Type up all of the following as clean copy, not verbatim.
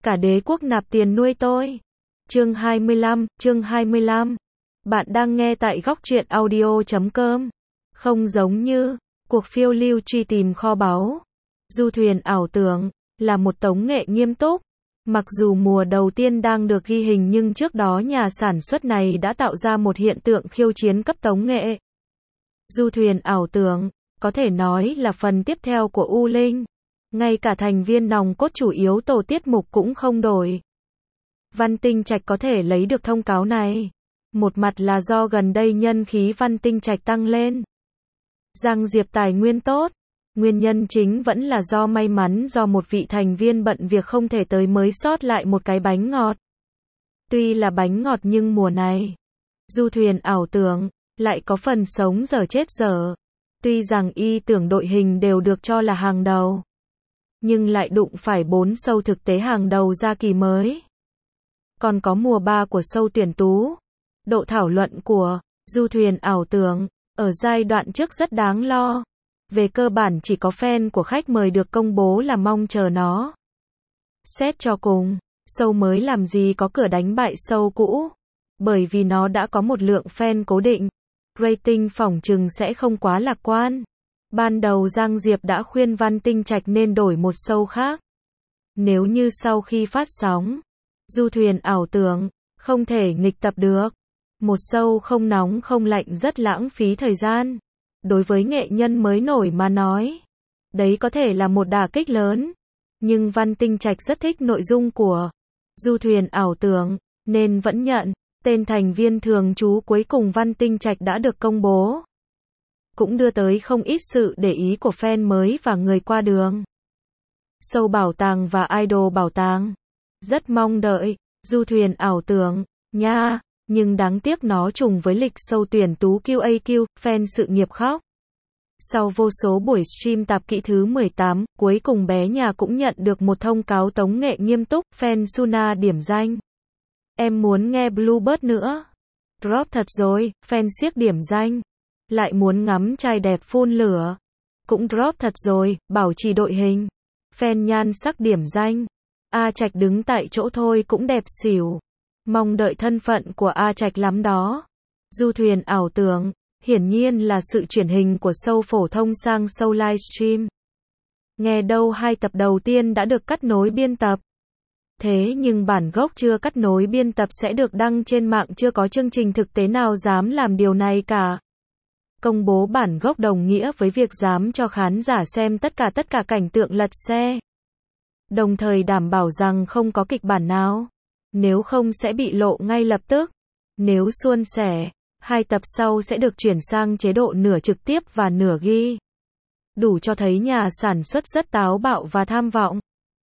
cả đế quốc nạp tiền nuôi tôi. Chương 25. Bạn đang nghe tại góc truyện audio.com. Không giống như cuộc phiêu lưu truy tìm kho báu, du thuyền ảo tưởng là một tống nghệ nghiêm túc. Mặc dù mùa đầu tiên đang được ghi hình nhưng trước đó nhà sản xuất này đã tạo ra một hiện tượng khiêu chiến cấp tống nghệ. Du thuyền ảo tưởng có thể nói là phần tiếp theo của U Linh. Ngay cả thành viên nòng cốt chủ yếu tổ tiết mục cũng không đổi. Văn Tinh Trạch có thể lấy được thông cáo này. Một mặt là do gần đây nhân khí Văn Tinh Trạch tăng lên. Giang Diệp tài nguyên tốt. Nguyên nhân chính vẫn là do may mắn do một vị thành viên bận việc không thể tới mới sót lại một cái bánh ngọt. Tuy là bánh ngọt nhưng mùa này, du thuyền ảo tưởng lại có phần sống dở chết dở. Tuy rằng y tưởng đội hình đều được cho là hàng đầu, nhưng lại đụng phải 4 show thực tế hàng đầu ra kỳ mới. Còn có mùa 3 của show tuyển tú. Độ thảo luận của du thuyền ảo tưởng ở giai đoạn trước rất đáng lo. Về cơ bản chỉ có fan của khách mời được công bố là mong chờ nó. Xét cho cùng, show mới làm gì có cửa đánh bại show cũ. Bởi vì nó đã có một lượng fan cố định. Rating phỏng chừng sẽ không quá lạc quan. Ban đầu Giang Diệp đã khuyên Văn Tinh Trạch nên đổi một show khác. Nếu như sau khi phát sóng, du thuyền ảo tưởng không thể nghịch tập được. Một show không nóng không lạnh rất lãng phí thời gian. Đối với nghệ nhân mới nổi mà nói, đấy có thể là một đả kích lớn. Nhưng Văn Tinh Trạch rất thích nội dung của du thuyền ảo tưởng, nên vẫn nhận. Tên thành viên thường trú cuối cùng Văn Tinh Trạch đã được công bố. Cũng đưa tới không ít sự để ý của fan mới và người qua đường. Show bảo tàng và idol bảo tàng. Rất mong đợi, du thuyền ảo tưởng, nha. Nhưng đáng tiếc nó trùng với lịch show tuyển tú QAQ, fan sự nghiệp khóc. Sau vô số buổi stream tạp kỹ thứ 18, cuối cùng bé nhà cũng nhận được một thông cáo tống nghệ nghiêm túc, fan Suna điểm danh. Em muốn nghe Bluebird nữa. Drop thật rồi, fan siếc điểm danh. Lại muốn ngắm trai đẹp phun lửa. Cũng drop thật rồi, bảo trì đội hình. Fan nhan sắc điểm danh. A Trạch đứng tại chỗ thôi cũng đẹp xỉu. Mong đợi thân phận của A Trạch lắm đó. Du thuyền ảo tưởng, hiển nhiên là sự chuyển hình của show phổ thông sang show livestream. Nghe đâu 2 tập đầu tiên đã được cắt nối biên tập. Thế nhưng bản gốc chưa cắt nối biên tập sẽ được đăng trên mạng, chưa có chương trình thực tế nào dám làm điều này cả. Công bố bản gốc đồng nghĩa với việc dám cho khán giả xem tất cả cảnh tượng lật xe. Đồng thời đảm bảo rằng không có kịch bản nào. Nếu không sẽ bị lộ ngay lập tức. Nếu suôn sẻ, 2 tập sau sẽ được chuyển sang chế độ nửa trực tiếp và nửa ghi. Đủ cho thấy nhà sản xuất rất táo bạo và tham vọng.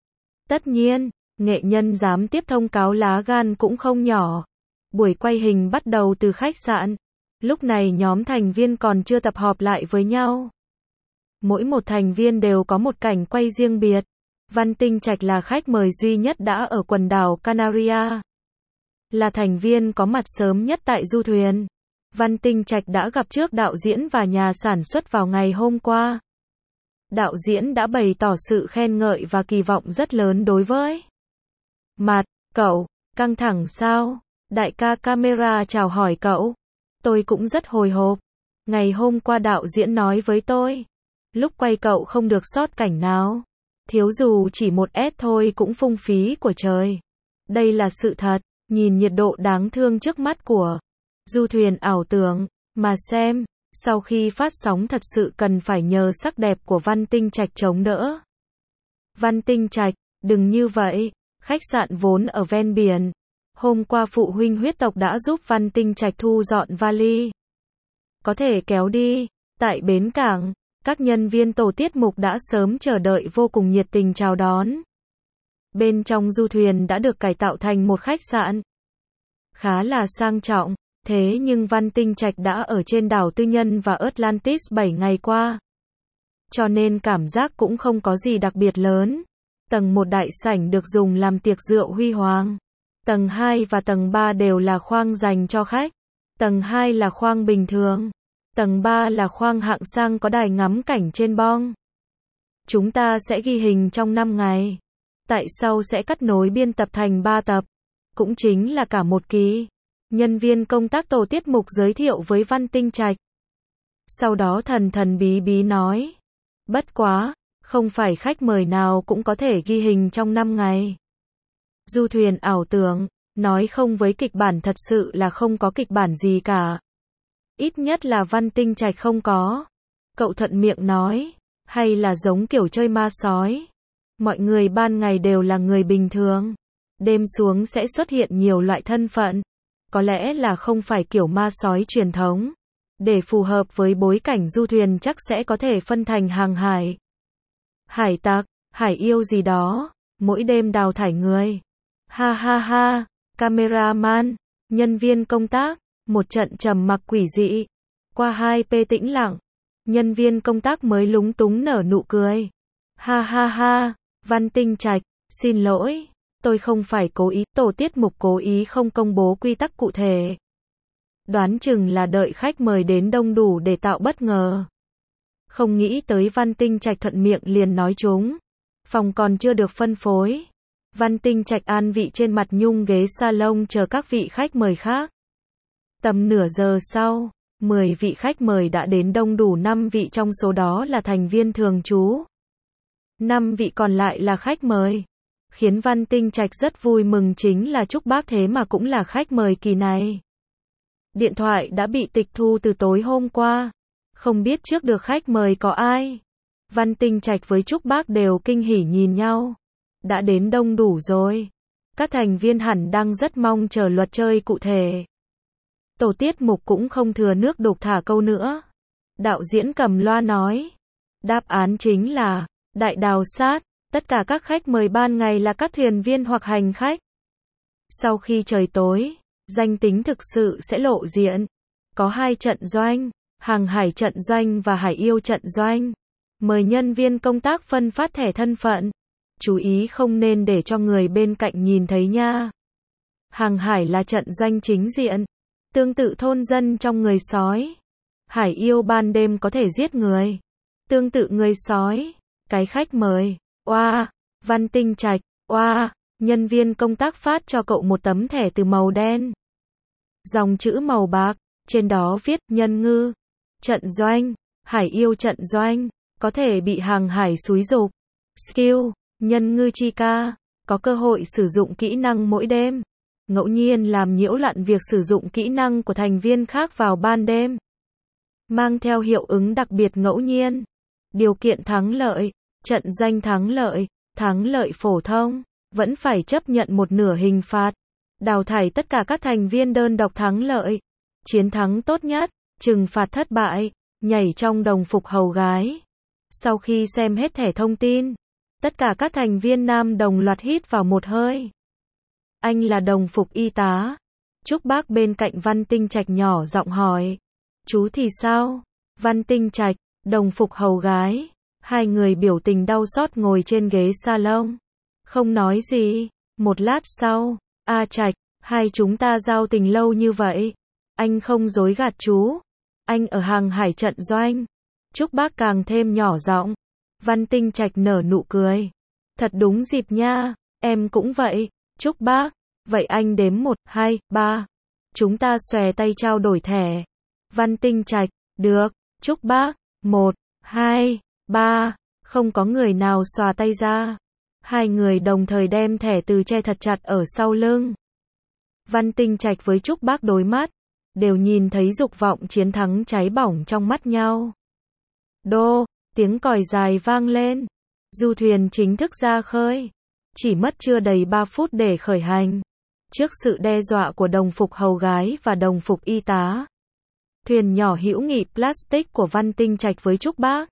Tất nhiên, nghệ nhân dám tiếp thông cáo lá gan cũng không nhỏ. Buổi quay hình bắt đầu từ khách sạn. Lúc này nhóm thành viên còn chưa tập họp lại với nhau. Mỗi một thành viên đều có một cảnh quay riêng biệt. Văn Tinh Trạch là khách mời duy nhất đã ở quần đảo Canaria. Là thành viên có mặt sớm nhất tại du thuyền. Văn Tinh Trạch đã gặp trước đạo diễn và nhà sản xuất vào ngày hôm qua. Đạo diễn đã bày tỏ sự khen ngợi và kỳ vọng rất lớn đối với Mặt. Cậu, căng thẳng sao? Đại ca camera chào hỏi cậu. Tôi cũng rất hồi hộp. Ngày hôm qua đạo diễn nói với tôi, lúc quay cậu không được sót cảnh nào. Thiếu dù chỉ một S thôi cũng phung phí của trời. Đây là sự thật. Nhìn nhiệt độ đáng thương trước mắt của du thuyền ảo tưởng mà xem. Sau khi phát sóng thật sự cần phải nhờ sắc đẹp của Văn Tinh Trạch chống đỡ. Văn Tinh Trạch, đừng như vậy. Khách sạn vốn ở ven biển. Hôm qua phụ huynh huyết tộc đã giúp Văn Tinh Trạch thu dọn vali. Có thể kéo đi. Tại bến cảng, các nhân viên tổ tiết mục đã sớm chờ đợi vô cùng nhiệt tình chào đón. Bên trong du thuyền đã được cải tạo thành một khách sạn. Khá là sang trọng. Thế nhưng Văn Tinh Trạch đã ở trên đảo tư nhân và Atlantis 7 ngày qua. Cho nên cảm giác cũng không có gì đặc biệt lớn. Tầng 1 đại sảnh được dùng làm tiệc rượu huy hoàng. Tầng 2 và tầng 3 đều là khoang dành cho khách. Tầng 2 là khoang bình thường. Tầng 3 là khoang hạng sang có đài ngắm cảnh trên bong. Chúng ta sẽ ghi hình trong 5 ngày. tại sao sẽ cắt nối biên tập thành 3 tập, cũng chính là cả một kỳ. Nhân viên công tác tổ tiết mục giới thiệu với Văn Tinh Trạch. Sau đó thần thần bí bí nói, bất quá, không phải khách mời nào cũng có thể ghi hình trong 5 ngày. Du thuyền ảo tưởng, nói không với kịch bản thật sự là không có kịch bản gì cả. Ít nhất là Văn Tinh Trạch không có. Cậu thuận miệng nói, hay là giống kiểu chơi ma sói. Mọi người ban ngày đều là người bình thường. Đêm xuống sẽ xuất hiện nhiều loại thân phận. Có lẽ là không phải kiểu ma sói truyền thống. Để phù hợp với bối cảnh du thuyền chắc sẽ có thể phân thành hàng hải, hải tặc, hải yêu gì đó. Mỗi đêm đào thải người. Ha ha ha, cameraman, nhân viên công tác, một trận trầm mặc quỷ dị. Qua 2p tĩnh lặng, nhân viên công tác mới lúng túng nở nụ cười. Ha ha ha, Văn Tinh Trạch, xin lỗi, tôi không phải cố ý, tổ tiết mục cố ý không công bố quy tắc cụ thể. Đoán chừng là đợi khách mời đến đông đủ để tạo bất ngờ. Không nghĩ tới Văn Tinh Trạch thuận miệng liền nói chúng. Phòng còn chưa được phân phối. Văn Tinh Trạch an vị trên mặt nhung ghế salon chờ các vị khách mời khác. Tầm nửa giờ sau, 10 vị khách mời đã đến đông đủ, 5 vị trong số đó là thành viên thường trú. 5 vị còn lại là khách mời. Khiến Văn Tinh Trạch rất vui mừng chính là Trúc Bác thế mà cũng là khách mời kỳ này. Điện thoại đã bị tịch thu từ tối hôm qua. Không biết trước được khách mời có ai. Văn Tinh Trạch với Trúc Bác đều kinh hỉ nhìn nhau. Đã đến đông đủ rồi. Các thành viên hẳn đang rất mong chờ luật chơi cụ thể. Tổ tiết mục cũng không thừa nước đục thả câu nữa. Đạo diễn cầm loa nói. Đáp án chính là đại đào sát. Tất cả các khách mời ban ngày là các thuyền viên hoặc hành khách. Sau khi trời tối, danh tính thực sự sẽ lộ diện. Có 2 trận doanh, hàng hải trận doanh và hải yêu trận doanh. Mời nhân viên công tác phân phát thẻ thân phận. Chú ý không nên để cho người bên cạnh nhìn thấy nha. Hàng hải là trận doanh chính diện. Tương tự thôn dân trong người sói. Hải yêu ban đêm có thể giết người. Tương tự người sói. Cái khách mời. Oa, Văn Tinh Trạch. Oa, nhân viên công tác phát cho cậu một tấm thẻ từ màu đen. Dòng chữ màu bạc. Trên đó viết nhân ngư. Trận doanh. Hải yêu trận doanh. Có thể bị hàng hải xúi giục. Skill. Nhân ngư chi ca. Có cơ hội sử dụng kỹ năng mỗi đêm. Ngẫu nhiên làm nhiễu loạn việc sử dụng kỹ năng của thành viên khác vào ban đêm. Mang theo hiệu ứng đặc biệt ngẫu nhiên. Điều kiện thắng lợi. Trận doanh thắng lợi phổ thông. Vẫn phải chấp nhận một nửa hình phạt. Đào thải tất cả các thành viên đơn độc thắng lợi. Chiến thắng tốt nhất. Trừng phạt thất bại. Nhảy trong đồng phục hầu gái. Sau khi xem hết thẻ thông tin, tất cả các thành viên nam đồng loạt hít vào một hơi. Anh là đồng phục y tá. Trúc Bác bên cạnh Văn Tinh Trạch nhỏ giọng hỏi. Chú thì sao? Văn Tinh Trạch, đồng phục hầu gái. Hai người biểu tình đau xót ngồi trên ghế salon. Không nói gì. Một lát sau, A Trạch, hai chúng ta giao tình lâu như vậy. Anh không dối gạt chú. Anh ở hàng hải trận doanh. Trúc Bác càng thêm nhỏ giọng. Văn Tinh Trạch nở nụ cười. Thật đúng dịp nha, em cũng vậy. Trúc Bác, vậy anh đếm 1, 2, 3. Chúng ta xòe tay trao đổi thẻ. Văn Tinh Trạch, được. Trúc Bác, 1, 2, 3. Không có người nào xòa tay ra. Hai người đồng thời đem thẻ từ che thật chặt ở sau lưng. Văn Tinh Trạch với Trúc Bác đối mắt, đều nhìn thấy dục vọng chiến thắng cháy bỏng trong mắt nhau. Đô, tiếng còi dài vang lên. Du thuyền chính thức ra khơi. Chỉ mất chưa đầy 3 phút để khởi hành. Trước sự đe dọa của đồng phục hầu gái và đồng phục y tá, thuyền nhỏ hữu nghị plastic của Văn Tinh Trạch với Trúc Bác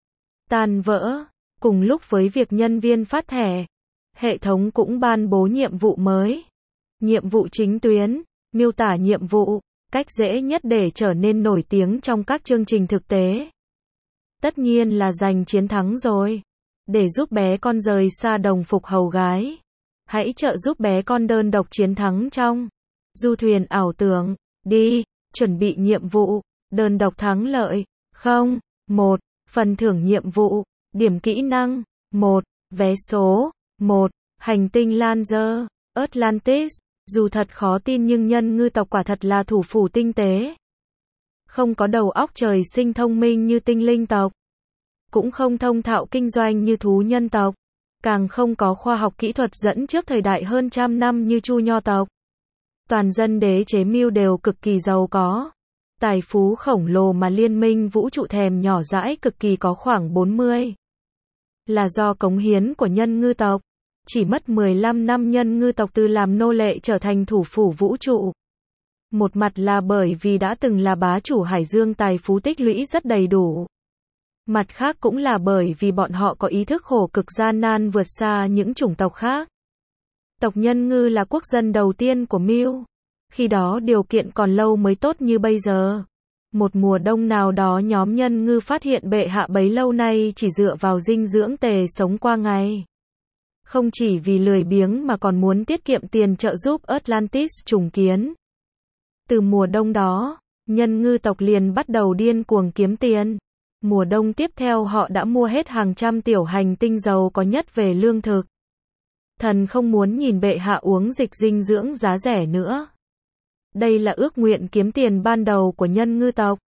tan vỡ. Cùng lúc với việc nhân viên phát thẻ, hệ thống cũng ban bố nhiệm vụ mới. Nhiệm vụ chính tuyến, miêu tả nhiệm vụ, cách dễ nhất để trở nên nổi tiếng trong các chương trình thực tế. Tất nhiên là giành chiến thắng rồi. Để giúp bé con rời xa đồng phục hầu gái, hãy trợ giúp bé con đơn độc chiến thắng trong du thuyền ảo tưởng. Đi, chuẩn bị nhiệm vụ, đơn độc thắng lợi. 1. Phần thưởng nhiệm vụ, điểm kỹ năng. 1. Vé số. 1. Hành tinh Langer, Atlantis, dù thật khó tin nhưng nhân ngư tộc quả thật là thủ phủ tinh tế. Không có đầu óc trời sinh thông minh như tinh linh tộc. Cũng không thông thạo kinh doanh như thú nhân tộc. Càng không có khoa học kỹ thuật dẫn trước thời đại hơn trăm năm như Chu Nho tộc. Toàn dân đế chế mưu đều cực kỳ giàu có. Tài phú khổng lồ mà liên minh vũ trụ thèm nhỏ dãi cực kỳ có khoảng 40. Là do cống hiến của nhân ngư tộc. Chỉ mất 15 năm nhân ngư tộc từ làm nô lệ trở thành thủ phủ vũ trụ. Một mặt là bởi vì đã từng là bá chủ hải dương tài phú tích lũy rất đầy đủ. Mặt khác cũng là bởi vì bọn họ có ý thức khổ cực gian nan vượt xa những chủng tộc khác. Tộc nhân ngư là quốc dân đầu tiên của Mưu. Khi đó điều kiện còn lâu mới tốt như bây giờ. Một mùa đông nào đó nhóm nhân ngư phát hiện bệ hạ bấy lâu nay chỉ dựa vào dinh dưỡng tề sống qua ngày. Không chỉ vì lười biếng mà còn muốn tiết kiệm tiền trợ giúp Atlantis trùng kiến. Từ mùa đông đó, nhân ngư tộc liền bắt đầu điên cuồng kiếm tiền. Mùa đông tiếp theo họ đã mua hết hàng trăm tiểu hành tinh giàu có nhất về lương thực. Thần không muốn nhìn bệ hạ uống dịch dinh dưỡng giá rẻ nữa. Đây là ước nguyện kiếm tiền ban đầu của nhân ngư tộc.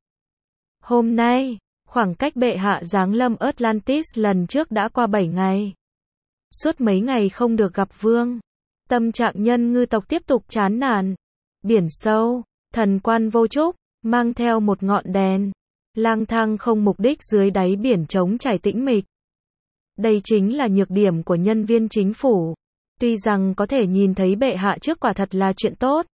Hôm nay, khoảng cách bệ hạ giáng lâm Atlantis lần trước đã qua 7 ngày. Suốt mấy ngày không được gặp vương. Tâm trạng nhân ngư tộc tiếp tục chán nản. Biển sâu, thần quan vô trúc, mang theo một ngọn đèn. Lang thang không mục đích dưới đáy biển trống trải tĩnh mịch. Đây chính là nhược điểm của nhân viên chính phủ. Tuy rằng có thể nhìn thấy bệ hạ trước quả thật là chuyện tốt.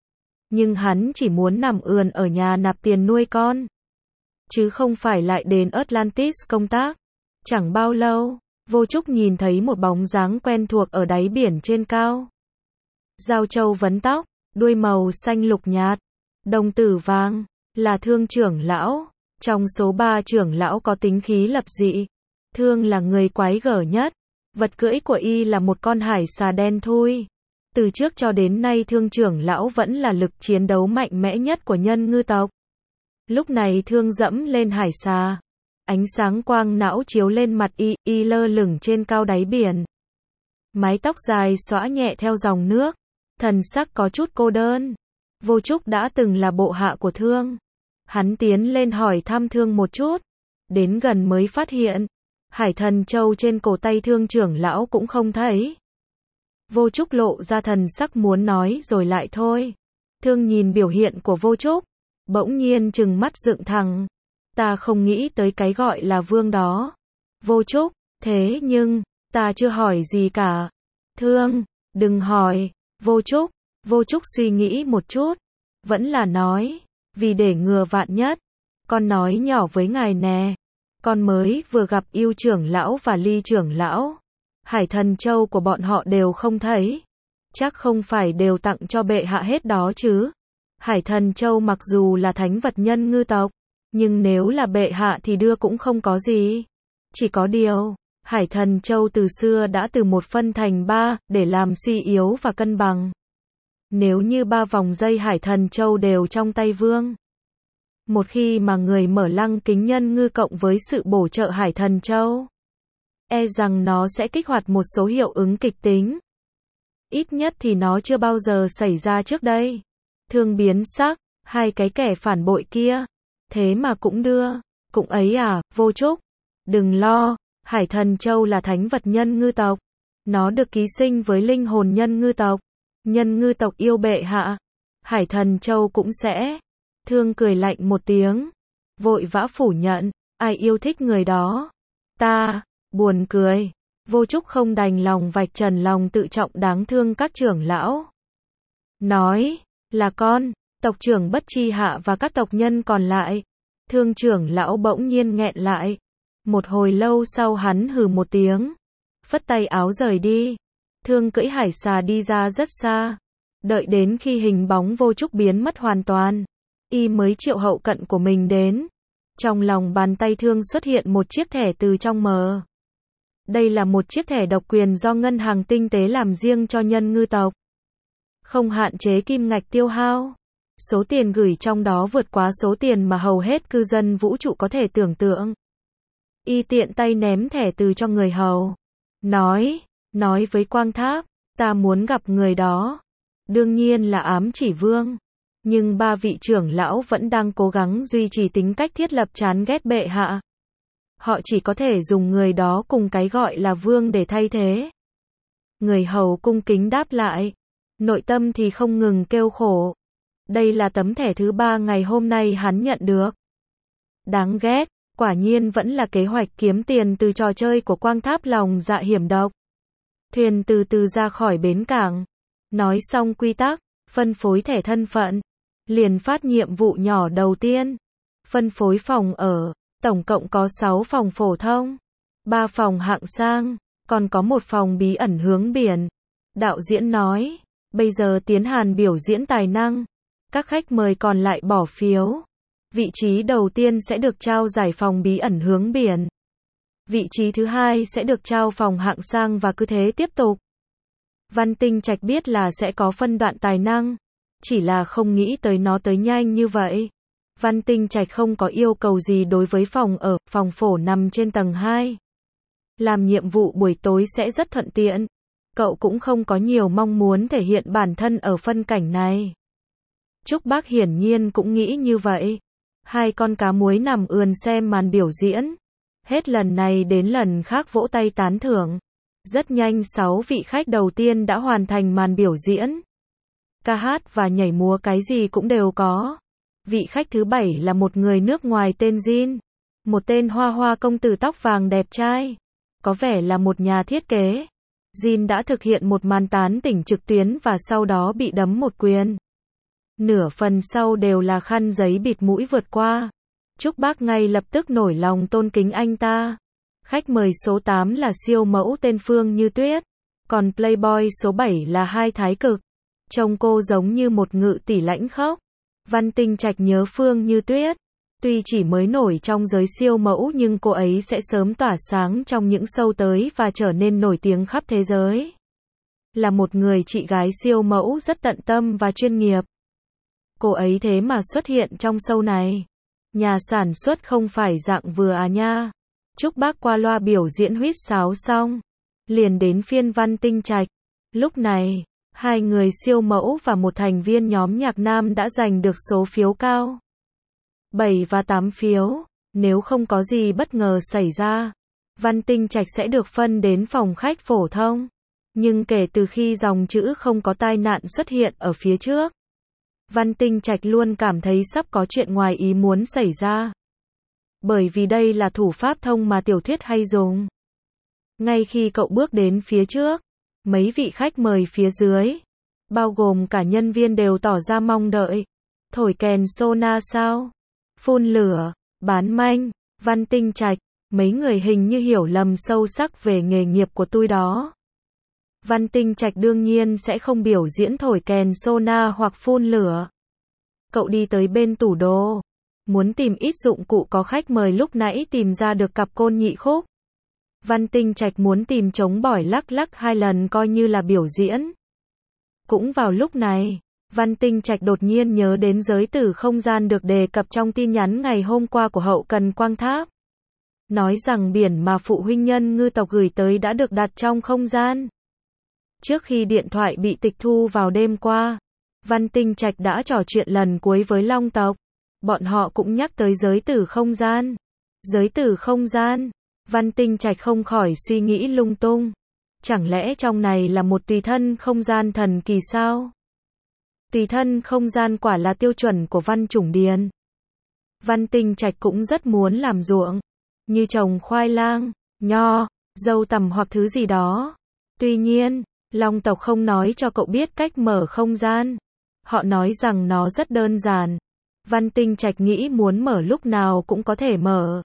Nhưng hắn chỉ muốn nằm ườn ở nhà nạp tiền nuôi con. Chứ không phải lại đến Atlantis công tác. Chẳng bao lâu, Vô Trúc nhìn thấy một bóng dáng quen thuộc ở đáy biển trên cao. Giao châu vấn tóc, đuôi màu xanh lục nhạt, đồng tử vàng, là Thương trưởng lão. Trong số 3 trưởng lão có tính khí lập dị. Thương là người quái gở nhất. Vật cưỡi của y là một con hải xà đen thui. Từ trước cho đến nay Thương trưởng lão vẫn là lực chiến đấu mạnh mẽ nhất của nhân ngư tộc. Lúc này Thương dẫm lên hải xà. Ánh sáng quang não chiếu lên mặt y lơ lửng trên cao đáy biển. Mái tóc dài xõa nhẹ theo dòng nước. Thần sắc có chút cô đơn. Vô Trúc đã từng là bộ hạ của Thương. Hắn tiến lên hỏi thăm Thương một chút. Đến gần mới phát hiện. Hải thần châu trên cổ tay Thương trưởng lão cũng không thấy. Vô Trúc lộ ra thần sắc muốn nói rồi lại thôi. Thương nhìn biểu hiện của Vô Trúc. Bỗng nhiên trừng mắt dựng thẳng. Ta không nghĩ tới cái gọi là vương đó. Vô Trúc, thế nhưng, ta chưa hỏi gì cả. Thương, đừng hỏi. Vô Trúc suy nghĩ một chút. Vẫn là nói. Vì để ngừa vạn nhất. Con nói nhỏ với ngài nè. Con mới vừa gặp Yêu trưởng lão và Ly trưởng lão. Hải thần châu của bọn họ đều không thấy. Chắc không phải đều tặng cho bệ hạ hết đó chứ. Hải thần châu mặc dù là thánh vật nhân ngư tộc. Nhưng nếu là bệ hạ thì đưa cũng không có gì. Chỉ có điều, Hải thần châu từ xưa đã từ một phân thành 3, để làm suy yếu và cân bằng. Nếu như 3 vòng dây Hải thần châu đều trong tay vương. Một khi mà người mở lăng kính nhân ngư cộng với sự bổ trợ Hải thần châu. E rằng nó sẽ kích hoạt một số hiệu ứng kịch tính. Ít nhất thì nó chưa bao giờ xảy ra trước đây. Thương biến sắc, hai cái kẻ phản bội kia. Thế mà cũng đưa. Cũng ấy à, Vô Trúc. Đừng lo, Hải thần châu là thánh vật nhân ngư tộc. Nó được ký sinh với linh hồn nhân ngư tộc. Nhân ngư tộc yêu bệ hạ. Hải thần châu cũng sẽ. Thương cười lạnh một tiếng. Vội vã phủ nhận. Ai yêu thích người đó? Ta. Buồn cười. Vô Trúc không đành lòng vạch trần lòng tự trọng đáng thương các trưởng lão. Nói. Là con. Tộc trưởng Bất Chi Hạ và các tộc nhân còn lại. Thương trưởng lão bỗng nhiên nghẹn lại. Một hồi lâu sau hắn hừ một tiếng. Phất tay áo rời đi. Thương cưỡi hải xà đi ra rất xa. Đợi đến khi hình bóng Vô Trúc biến mất hoàn toàn. Y mới triệu hậu cận của mình đến. Trong lòng bàn tay Thương xuất hiện một chiếc thẻ từ trong mờ. Đây là một chiếc thẻ độc quyền do ngân hàng tinh tế làm riêng cho nhân ngư tộc. Không hạn chế kim ngạch tiêu hao. Số tiền gửi trong đó vượt quá số tiền mà hầu hết cư dân vũ trụ có thể tưởng tượng. Y tiện tay ném thẻ từ cho người hầu. Nói, nói với Quang Tháp, ta muốn gặp người đó. Đương nhiên là ám chỉ Vương. Nhưng ba vị trưởng lão vẫn đang cố gắng duy trì tính cách thiết lập chán ghét bệ hạ. Họ chỉ có thể dùng người đó cùng cái gọi là Vương để thay thế. Người hầu cung kính đáp lại. Nội tâm thì không ngừng kêu khổ. Đây là tấm thẻ thứ 3 ngày hôm nay hắn nhận được. Đáng ghét, quả nhiên vẫn là kế hoạch kiếm tiền từ trò chơi của Quang Tháp lòng dạ hiểm độc. Thuyền từ từ ra khỏi bến cảng. Nói xong quy tắc, phân phối thẻ thân phận. Liền phát nhiệm vụ nhỏ đầu tiên. Phân phối phòng ở, tổng cộng có 6 phòng phổ thông, 3 phòng hạng sang, còn có một phòng bí ẩn hướng biển. Đạo diễn nói, bây giờ tiến hành biểu diễn tài năng. Các khách mời còn lại bỏ phiếu. Vị trí đầu tiên sẽ được trao giải phòng bí ẩn hướng biển. Vị trí thứ hai sẽ được trao phòng hạng sang và cứ thế tiếp tục. Văn Tinh Trạch biết là sẽ có phân đoạn tài năng. Chỉ là không nghĩ tới nó tới nhanh như vậy. Văn Tinh Trạch không có yêu cầu gì đối với phòng ở, phòng phổ nằm trên tầng 2. Làm nhiệm vụ buổi tối sẽ rất thuận tiện. Cậu cũng không có nhiều mong muốn thể hiện bản thân ở phân cảnh này. Trúc Bác hiển nhiên cũng nghĩ như vậy. Hai con cá muối nằm ườn xem màn biểu diễn. Hết lần này đến lần khác vỗ tay tán thưởng. Rất nhanh 6 vị khách đầu tiên đã hoàn thành màn biểu diễn. Ca hát và nhảy múa cái gì cũng đều có. Vị khách thứ 7 là một người nước ngoài tên Jin. Một tên hoa hoa công tử tóc vàng đẹp trai. Có vẻ là một nhà thiết kế. Jin đã thực hiện một màn tán tỉnh trực tuyến và sau đó bị đấm một quyền. Nửa phần sau đều là khăn giấy bịt mũi vượt qua. Trúc Bác ngay lập tức nổi lòng tôn kính anh ta. Khách mời số 8 là siêu mẫu tên Phương Như Tuyết. Còn Playboy số 7 là Hai Thái Cực. Trông cô giống như một ngự tỷ lãnh khốc. Văn Tinh Trạch nhớ Phương Như Tuyết. Tuy chỉ mới nổi trong giới siêu mẫu nhưng cô ấy sẽ sớm tỏa sáng trong những show tới và trở nên nổi tiếng khắp thế giới. Là một người chị gái siêu mẫu rất tận tâm và chuyên nghiệp. Cô ấy thế mà xuất hiện trong show này. Nhà sản xuất không phải dạng vừa à nha. Trúc Bác qua loa biểu diễn huýt sáo xong. Liền đến phiên Văn Tinh Trạch. Lúc này, hai người siêu mẫu và một thành viên nhóm nhạc nam đã giành được số phiếu cao. 7 và 8 phiếu. Nếu không có gì bất ngờ xảy ra, Văn Tinh Trạch sẽ được phân đến phòng khách phổ thông. Nhưng kể từ khi dòng chữ không có tai nạn xuất hiện ở phía trước, Văn Tinh Trạch luôn cảm thấy sắp có chuyện ngoài ý muốn xảy ra. Bởi vì đây là thủ pháp thông mà tiểu thuyết hay dùng. Ngay khi cậu bước đến phía trước, mấy vị khách mời phía dưới, bao gồm cả nhân viên đều tỏ ra mong đợi. Thổi kèn sona sao? Phun lửa, bán manh, Văn Tinh Trạch, mấy người hình như hiểu lầm sâu sắc về nghề nghiệp của tôi đó. Văn Tinh Trạch đương nhiên sẽ không biểu diễn thổi kèn sona hoặc phun lửa. Cậu đi tới bên tủ đồ, muốn tìm ít dụng cụ có khách mời lúc nãy tìm ra được cặp côn nhị khúc. Văn Tinh Trạch muốn tìm trống bỏi lắc lắc 2 lần coi như là biểu diễn. Cũng vào lúc này, Văn Tinh Trạch đột nhiên nhớ đến giới tử không gian được đề cập trong tin nhắn ngày hôm qua của hậu cần Quang Tháp. Nói rằng biển mà phụ huynh nhân ngư tộc gửi tới đã được đặt trong không gian. Trước khi điện thoại bị tịch thu vào đêm qua, Văn Tinh Trạch đã trò chuyện lần cuối với Long tộc. Bọn họ cũng nhắc tới giới tử không gian. Giới tử không gian. Văn Tinh Trạch không khỏi suy nghĩ lung tung. Chẳng lẽ trong này là một tùy thân không gian thần kỳ sao? Tùy thân không gian quả là tiêu chuẩn của Văn Chủng Điền. Văn Tinh Trạch cũng rất muốn làm ruộng, như trồng khoai lang, nho, dâu tằm hoặc thứ gì đó. Tuy nhiên, Long tộc không nói cho cậu biết cách mở không gian. Họ nói rằng nó rất đơn giản. Văn Tinh Trạch nghĩ muốn mở lúc nào cũng có thể mở.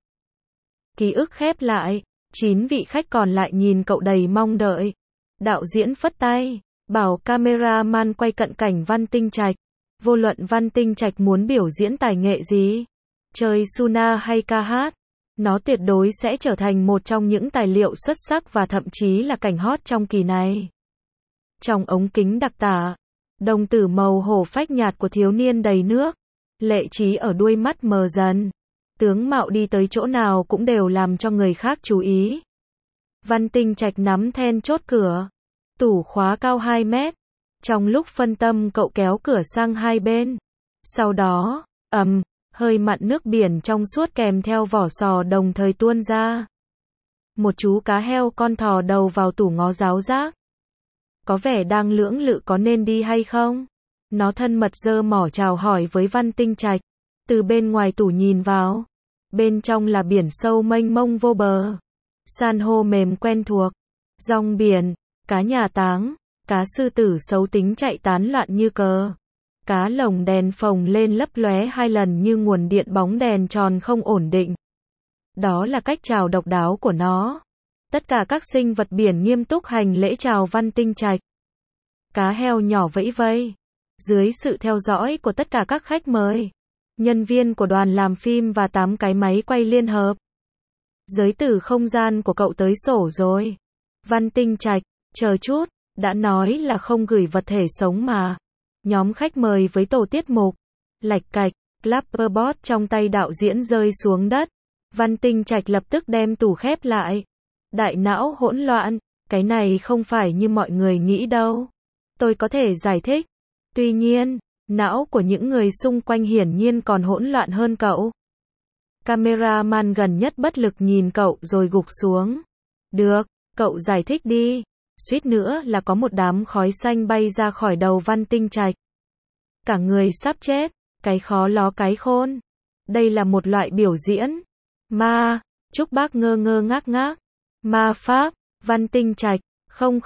Ký ức khép lại, 9 vị khách còn lại nhìn cậu đầy mong đợi. Đạo diễn phất tay, bảo cameraman quay cận cảnh Văn Tinh Trạch. Vô luận Văn Tinh Trạch muốn biểu diễn tài nghệ gì, chơi Suna hay ca hát, nó tuyệt đối sẽ trở thành một trong những tài liệu xuất sắc và thậm chí là cảnh hot trong kỳ này. Trong ống kính đặc tả, đồng tử màu hổ phách nhạt của thiếu niên đầy nước, lệ trí ở đuôi mắt mờ dần. Tướng mạo đi tới chỗ nào cũng đều làm cho người khác chú ý. Văn Tinh Trạch nắm then chốt cửa. Tủ khóa cao 2 mét. Trong lúc phân tâm cậu kéo cửa sang hai bên. Sau đó, hơi mặn nước biển trong suốt kèm theo vỏ sò đồng thời tuôn ra. Một chú cá heo con thò đầu vào tủ ngó giáo giác. Có vẻ đang lưỡng lự có nên đi hay không. Nó thân mật giơ mỏ chào hỏi với Văn Tinh Trạch. Từ bên ngoài tủ nhìn vào. Bên trong là biển sâu mênh mông vô bờ. San hô mềm quen thuộc. Rong biển, cá nhà táng, cá sư tử xấu tính chạy tán loạn như cờ. Cá lồng đèn phồng lên lấp lóe 2 lần như nguồn điện bóng đèn tròn không ổn định. Đó là cách chào độc đáo của nó. Tất cả các sinh vật biển nghiêm túc hành lễ chào Văn Tinh Trạch. Cá heo nhỏ vẫy vây. Dưới sự theo dõi của tất cả các khách mời, nhân viên của đoàn làm phim và 8 cái máy quay liên hợp. Giới tử không gian của cậu tới sổ rồi. Văn Tinh Trạch, chờ chút, đã nói là không gửi vật thể sống mà. Nhóm khách mời với tổ tiết mục. Lạch cạch, clapperboard trong tay đạo diễn rơi xuống đất. Văn Tinh Trạch lập tức đem tủ khép lại. Đại não hỗn loạn, cái này không phải như mọi người nghĩ đâu. Tôi có thể giải thích. Tuy nhiên, não của những người xung quanh hiển nhiên còn hỗn loạn hơn cậu. Cameraman gần nhất bất lực nhìn cậu rồi gục xuống. Được, cậu giải thích đi. Suýt nữa là có một đám khói xanh bay ra khỏi đầu Văn Tinh Trạch. Cả người sắp chết, cái khó ló cái khôn. Đây là một loại biểu diễn. Ma, Trúc Bác ngơ ngơ ngác ngác. Ma pháp, Văn Tinh Trạch, không,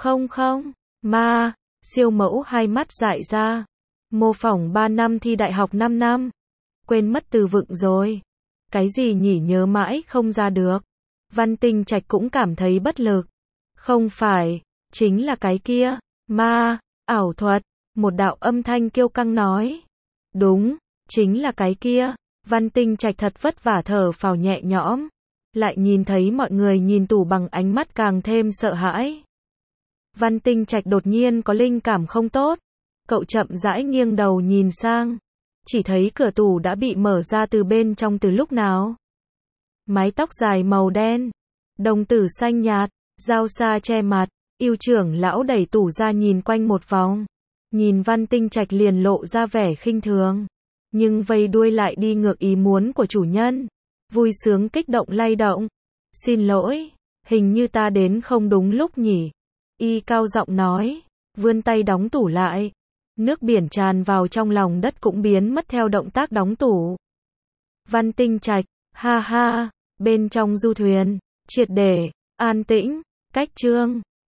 ma, siêu mẫu hai mắt dại ra. Mô phỏng 3 năm thi đại học 5 năm. Quên mất từ vựng rồi. Cái gì nhỉ, nhớ mãi không ra được. Văn Tinh Trạch cũng cảm thấy bất lực. Không phải, chính là cái kia. Ma, ảo thuật, một đạo âm thanh kiêu căng nói. Đúng, chính là cái kia. Văn Tinh Trạch thật vất vả thở phào nhẹ nhõm. Lại nhìn thấy mọi người nhìn tủ bằng ánh mắt càng thêm sợ hãi. Văn Tinh Trạch đột nhiên có linh cảm không tốt. Cậu chậm rãi nghiêng đầu nhìn sang. Chỉ thấy cửa tủ đã bị mở ra từ bên trong từ lúc nào. Mái tóc dài màu đen. Đồng tử xanh nhạt. Dao sa che mặt. Yêu trưởng lão đẩy tủ ra nhìn quanh một vòng. Nhìn Văn Tinh Trạch liền lộ ra vẻ khinh thường. Nhưng vây đuôi lại đi ngược ý muốn của chủ nhân. Vui sướng kích động lay động. Xin lỗi, hình như ta đến không đúng lúc nhỉ. Y cao giọng nói. Vươn tay đóng tủ lại. Nước biển tràn vào trong lòng đất cũng biến mất theo động tác đóng tủ. Văn Tinh Trạch, ha ha, bên trong du thuyền, triệt để, an tĩnh, cách chương.